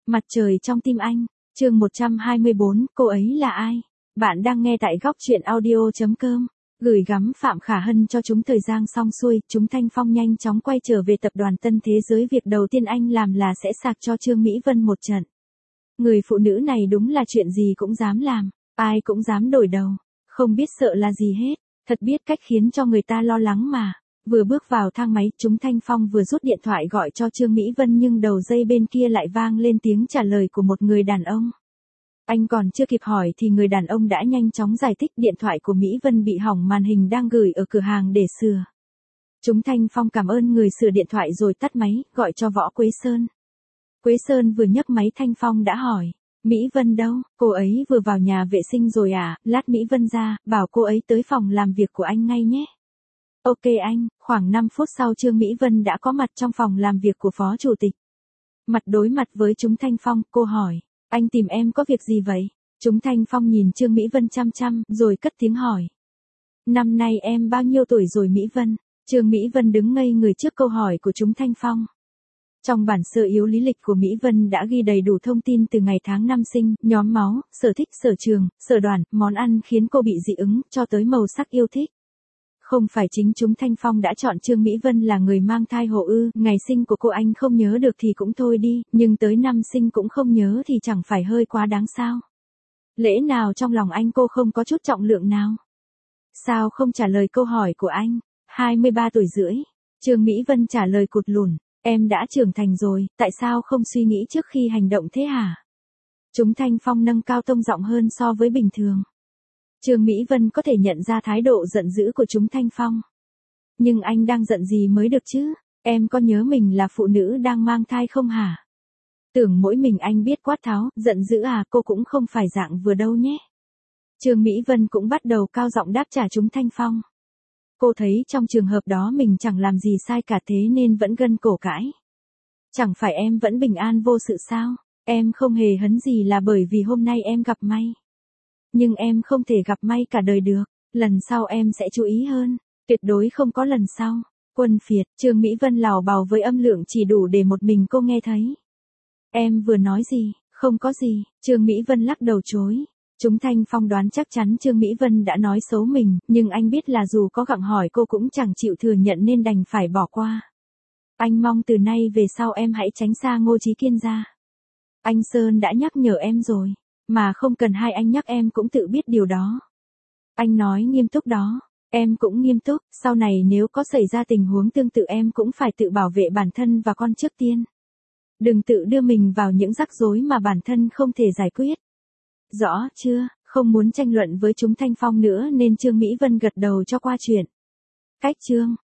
Mặt trời trong tim anh, chương 124, cô ấy là ai? Bạn đang nghe tại góc truyện audio.com. Gửi gắm Phạm Khả Hân cho chúng thời gian xong xuôi, chúng Thanh Phong nhanh chóng quay trở về tập đoàn Tân Thế Giới. Việc đầu tiên anh làm là sẽ sạc cho Trương Mỹ Vân một trận. Người phụ nữ này đúng là chuyện gì cũng dám làm, ai cũng dám đổi đầu, không biết sợ là gì hết, thật biết cách khiến cho người ta lo lắng mà. Vừa bước vào thang máy, chúng Thanh Phong vừa rút điện thoại gọi cho Trương Mỹ Vân nhưng đầu dây bên kia lại vang lên tiếng trả lời của một người đàn ông. Anh còn chưa kịp hỏi thì người đàn ông đã nhanh chóng giải thích điện thoại của Mỹ Vân bị hỏng, màn hình đang gửi ở cửa hàng để sửa. Chúng Thanh Phong cảm ơn người sửa điện thoại rồi tắt máy, gọi cho Võ Quế Sơn. Quế Sơn vừa nhấc máy Thanh Phong đã hỏi, Mỹ Vân đâu, cô ấy vừa vào nhà vệ sinh rồi à, lát Mỹ Vân ra, bảo cô ấy tới phòng làm việc của anh ngay nhé. Ok anh. Khoảng 5 phút sau Trương Mỹ Vân đã có mặt trong phòng làm việc của Phó Chủ tịch. Mặt đối mặt với chúng Thanh Phong, cô hỏi, anh tìm em có việc gì vậy? Chúng Thanh Phong nhìn Trương Mỹ Vân chăm chăm, rồi cất tiếng hỏi. Năm nay em bao nhiêu tuổi rồi Mỹ Vân? Trương Mỹ Vân đứng ngây người trước câu hỏi của chúng Thanh Phong. Trong bản sơ yếu lý lịch của Mỹ Vân đã ghi đầy đủ thông tin từ ngày tháng năm sinh, nhóm máu, sở thích, sở trường, sở đoàn, món ăn khiến cô bị dị ứng, cho tới màu sắc yêu thích. Không phải chính chúng Thanh Phong đã chọn Trương Mỹ Vân là người mang thai hộ ư? Ngày sinh của cô anh không nhớ được thì cũng thôi đi, nhưng tới năm sinh cũng không nhớ thì chẳng phải hơi quá đáng sao? Lẽ nào trong lòng anh cô không có chút trọng lượng nào? Sao không trả lời câu hỏi của anh? 23 tuổi rưỡi. Trương Mỹ Vân trả lời cụt lùn, em đã trưởng thành rồi, tại sao không suy nghĩ trước khi hành động thế hả? Chúng Thanh Phong nâng cao tông giọng hơn so với bình thường. Trương Mỹ Vân có thể nhận ra thái độ giận dữ của chúng Thanh Phong. Nhưng anh đang giận gì mới được chứ? Em có nhớ mình là phụ nữ đang mang thai không hả? Tưởng mỗi mình anh biết quát tháo, giận dữ à? Cô cũng không phải dạng vừa đâu nhé. Trương Mỹ Vân cũng bắt đầu cao giọng đáp trả chúng Thanh Phong. Cô thấy trong trường hợp đó mình chẳng làm gì sai cả thế nên vẫn gân cổ cãi. Chẳng phải em vẫn bình an vô sự sao? Em không hề hấn gì là bởi vì hôm nay em gặp may. Nhưng em không thể gặp may cả đời được, lần sau em sẽ chú ý hơn, tuyệt đối không có lần sau. Quân phiệt, Trương Mỹ Vân lảo bào với âm lượng chỉ đủ để một mình cô nghe thấy. Em vừa nói gì? Không có gì. Trương Mỹ Vân lắc đầu chối. Chúng Thanh Phong đoán chắc chắn Trương Mỹ Vân đã nói xấu mình, nhưng anh biết là dù có gặng hỏi cô cũng chẳng chịu thừa nhận nên đành phải bỏ qua. Anh mong từ nay về sau em hãy tránh xa Ngô Chí Kiên ra. Anh Sơn đã nhắc nhở em rồi. Mà không cần hai anh nhắc em cũng tự biết điều đó. Anh nói nghiêm túc đó, em cũng nghiêm túc, sau này nếu có xảy ra tình huống tương tự em cũng phải tự bảo vệ bản thân và con trước tiên. Đừng tự đưa mình vào những rắc rối mà bản thân không thể giải quyết. Rõ chưa? Không muốn tranh luận với chúng Thanh Phong nữa nên Trương Mỹ Vân gật đầu cho qua chuyện. Cách chương